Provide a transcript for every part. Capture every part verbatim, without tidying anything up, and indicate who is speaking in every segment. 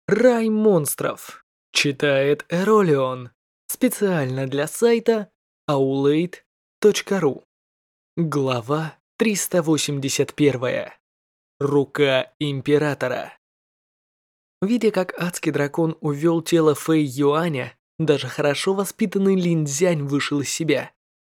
Speaker 1: Рай монстров. Читает Эролион. Специально для сайта аулейт точка ру. Глава триста восемьдесят один. Рука Императора. Видя, как адский дракон увел тело Фэй Юаня, даже хорошо воспитанный Лин Цзянь вышел из себя.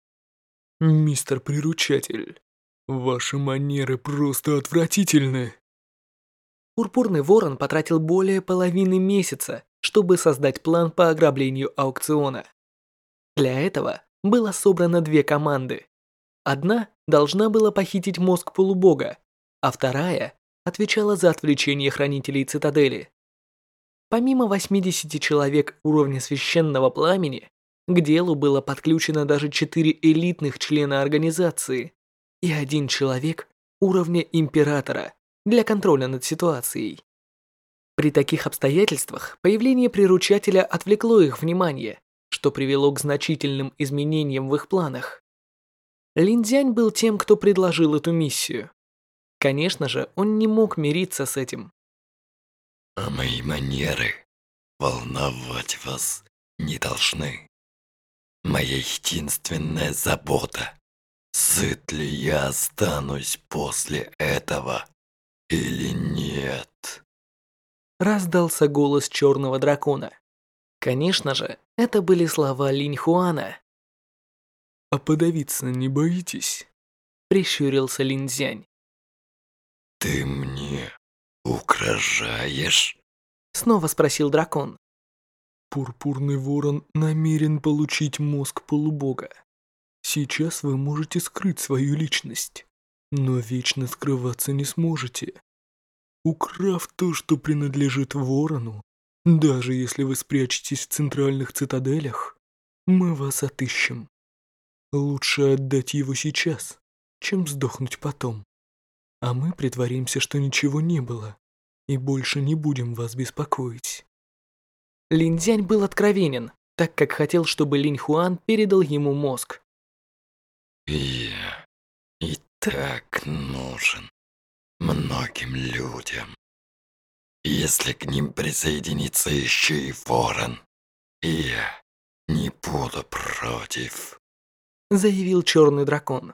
Speaker 2: «Мистер Приручатель, ваши манеры просто отвратительны».
Speaker 1: Пурпурный ворон потратил более половины месяца, чтобы создать план по ограблению аукциона. Для этого было собрано две команды. Одна должна была похитить мозг полубога, а вторая отвечала за отвлечение хранителей цитадели. Помимо восьмидесяти человек уровня священного пламени, к делу было подключено даже четыре элитных члена организации и один человек уровня императора для контроля над ситуацией. При таких обстоятельствах появление приручателя отвлекло их внимание, что привело к значительным изменениям в их планах. Лин Цзянь был тем, кто предложил эту миссию. Конечно же, он не мог мириться с этим.
Speaker 3: А мои манеры волновать вас не должны. Моя единственная забота, сыт ли я останусь после этого или нет.
Speaker 1: Раздался голос черного дракона. Конечно же, это были слова Линь Хуана.
Speaker 2: «А подавиться не боитесь?»
Speaker 1: Прищурился Лин Цзянь.
Speaker 3: Ты мне угрожаешь?
Speaker 1: Снова спросил дракон.
Speaker 2: Пурпурный ворон намерен получить мозг полубога. Сейчас вы можете скрыть свою личность, но вечно скрываться не сможете. Украв то, что принадлежит ворону, даже если вы спрячетесь в центральных цитаделях, мы вас отыщем. Лучше отдать его сейчас, чем сдохнуть потом. А мы притворимся, что ничего не было, и больше не будем вас беспокоить.
Speaker 1: Лин Цзянь был откровенен, так как хотел, чтобы Линь Хуан передал ему мозг.
Speaker 3: Я и так нужен многим людям. Если к ним присоединится еще и ворон, я не буду против.
Speaker 1: Заявил черный дракон.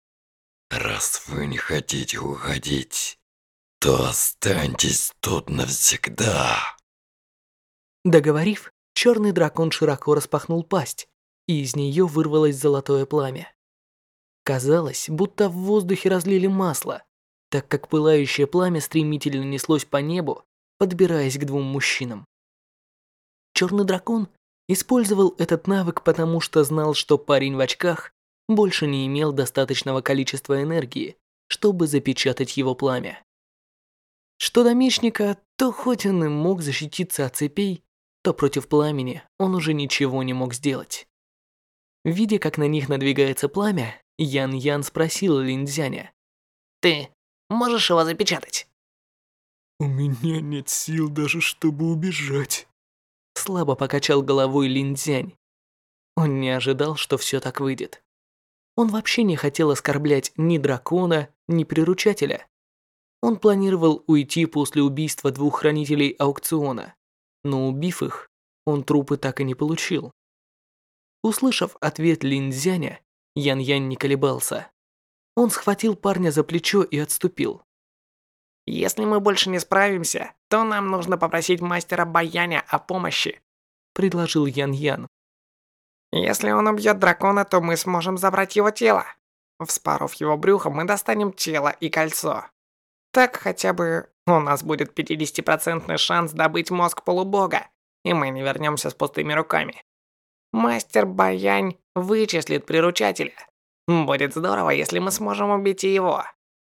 Speaker 3: Раз вы не хотите уходить, то останьтесь тут навсегда.
Speaker 1: Договорив, черный дракон широко распахнул пасть, и из нее вырвалось золотое пламя. Казалось, будто в воздухе разлили масло, так как пылающее пламя стремительно неслось по небу, подбираясь к двум мужчинам. Черный дракон использовал этот навык, потому что знал, что парень в очках больше не имел достаточного количества энергии, чтобы запечатать его пламя. Что до мечника, то хоть он и мог защититься от цепей, то против пламени он уже ничего не мог сделать. Видя, как на них надвигается пламя, Ян-Ян спросил Лин Цзяня. «Ты можешь его запечатать?»
Speaker 2: У меня нет сил даже, чтобы убежать.
Speaker 1: Слабо покачал головой Лин Цзянь. Он не ожидал, что все так выйдет. Он вообще не хотел оскорблять ни дракона, ни приручателя. Он планировал уйти после убийства двух хранителей аукциона, но убив их, он трупы так и не получил. Услышав ответ Лин Цзяня, Ян-Ян не колебался. Он схватил парня за плечо и отступил.
Speaker 4: «Если мы больше не справимся, то нам нужно попросить мастера Баяня о помощи»,
Speaker 1: предложил Ян-Ян.
Speaker 4: «Если он убьет дракона, то мы сможем забрать его тело. Вспоров его брюхо, мы достанем тело и кольцо. Так хотя бы у нас будет пятидесятипроцентный шанс добыть мозг полубога, и мы не вернемся с пустыми руками. Мастер Баянь вычислит приручателя. Будет здорово, если мы сможем убить и его».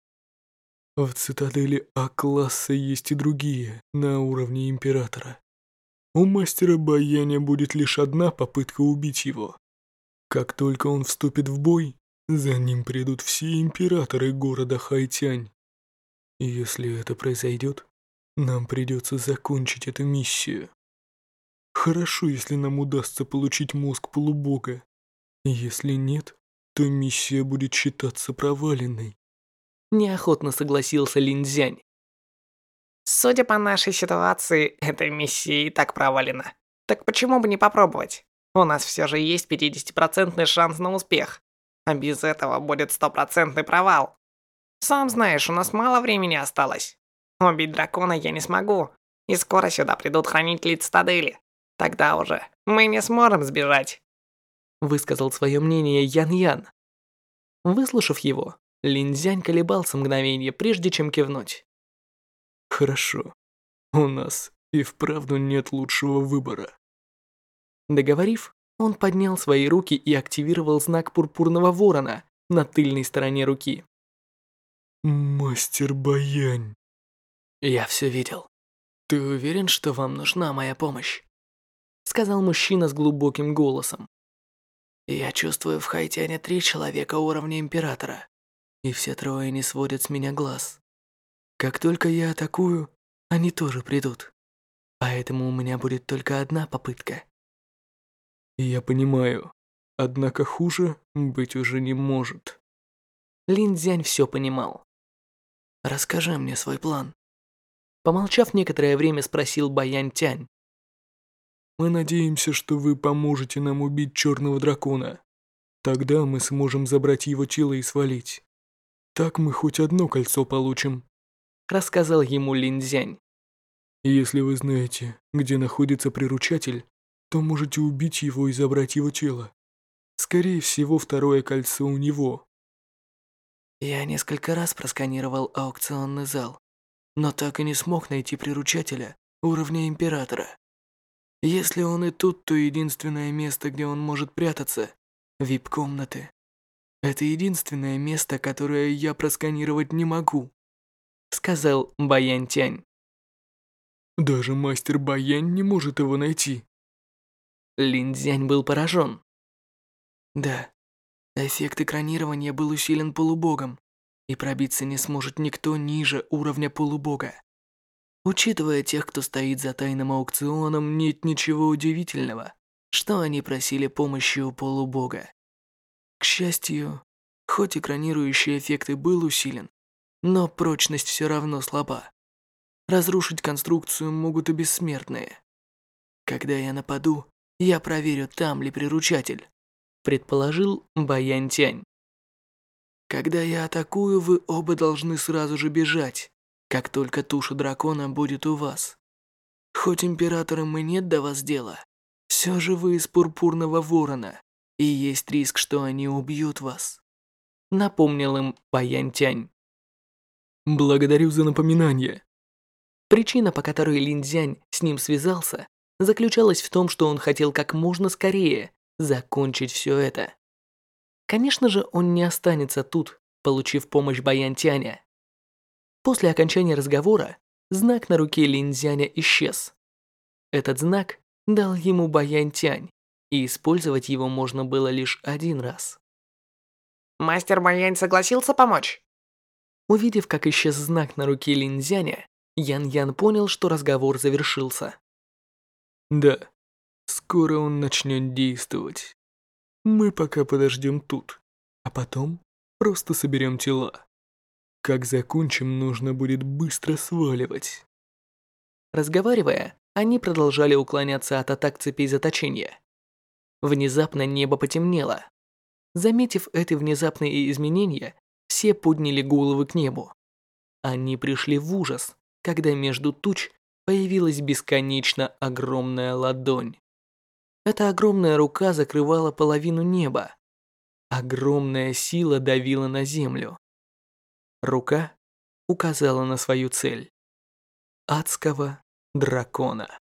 Speaker 2: В цитадели А-класса есть и другие, на уровне Императора. У мастера Баяня будет лишь одна попытка убить его. Как только он вступит в бой, за ним придут все императоры города Хайтянь. И если это произойдет, нам придется закончить эту миссию. Хорошо, если нам удастся получить мозг полубога. Если нет, то миссия будет считаться проваленной.
Speaker 1: Неохотно согласился Лин Цзянь.
Speaker 4: Судя по нашей ситуации, эта миссия и так провалена. Так почему бы не попробовать? У нас все же есть пятидесятипроцентный шанс на успех. А без этого будет стопроцентный провал. Сам знаешь, у нас мало времени осталось. Убить дракона я не смогу. И скоро сюда придут хранители цитадели. Тогда уже мы не сможем сбежать.
Speaker 1: Высказал свое мнение Ян-Ян. Выслушав его, Линзянь колебался мгновение, прежде чем кивнуть.
Speaker 2: Хорошо. У нас и вправду нет лучшего выбора.
Speaker 1: Договорив, он поднял свои руки и активировал знак пурпурного ворона на тыльной стороне руки.
Speaker 2: Мастер Баянь.
Speaker 1: «Я все видел. Ты уверен, что вам нужна моя помощь?» Сказал мужчина с глубоким голосом. «Я чувствую в Хайтяне три человека уровня Императора, и все трое не сводят с меня глаз. Как только я атакую, они тоже придут. Поэтому у меня будет только одна попытка».
Speaker 2: Я понимаю, однако хуже быть уже не может.
Speaker 1: Лин Цзянь все понимал. «Расскажи мне свой план». Помолчав некоторое время, спросил Баянь Тянь.
Speaker 2: Мы надеемся, что вы поможете нам убить черного дракона. Тогда мы сможем забрать его тело и свалить. Так мы хоть одно кольцо получим.
Speaker 1: Рассказал ему Лин Цзянь.
Speaker 2: Если вы знаете, где находится приручатель, то можете убить его и забрать его тело. Скорее всего, второе кольцо у него.
Speaker 1: Я несколько раз просканировал аукционный зал, но так и не смог найти приручателя уровня Императора. Если он и тут, то единственное место, где он может прятаться – ви ай пи-комнаты. Это единственное место, которое я просканировать не могу, сказал Баянь Тянь.
Speaker 2: Даже мастер Баянь не может его найти.
Speaker 1: Лин Цзянь был поражен. Да, эффект экранирования был усилен полубогом, и пробиться не сможет никто ниже уровня полубога. Учитывая тех, кто стоит за тайным аукционом, нет ничего удивительного, что они просили помощи у полубога. К счастью, хоть экранирующий эффект и был усилен, но прочность все равно слаба. Разрушить конструкцию могут и бессмертные. Когда я нападу, я проверю, там ли приручатель, предположил Баянь Тянь. Когда я атакую, вы оба должны сразу же бежать, как только туша дракона будет у вас. Хоть императорам и нет до вас дела, все же вы из пурпурного ворона, и есть риск, что они убьют вас. Напомнил им Баянь Тянь.
Speaker 2: Благодарю за напоминание.
Speaker 1: Причина, по которой Лин Цзянь с ним связался, заключалась в том, что он хотел как можно скорее закончить все это. Конечно же, он не останется тут, получив помощь Баянь Тяня. После окончания разговора знак на руке Лин Цзяня исчез. Этот знак дал ему Баянь Тянь, и использовать его можно было лишь один раз.
Speaker 4: Мастер Баянь согласился помочь?
Speaker 1: Увидев, как исчез знак на руке Лин Цзяня, Ян-Ян понял, что разговор завершился.
Speaker 2: Да, скоро он начнет действовать. Мы пока подождем тут, а потом просто соберем тела. Как закончим, нужно будет быстро сваливать.
Speaker 1: Разговаривая, они продолжали уклоняться от атак цепей заточения. Внезапно небо потемнело. Заметив эти внезапные изменения, все подняли головы к небу. Они пришли в ужас, когда между туч появилась бесконечно огромная ладонь. Эта огромная рука закрывала половину неба. Огромная сила давила на землю. Рука указала на свою цель – адского дракона.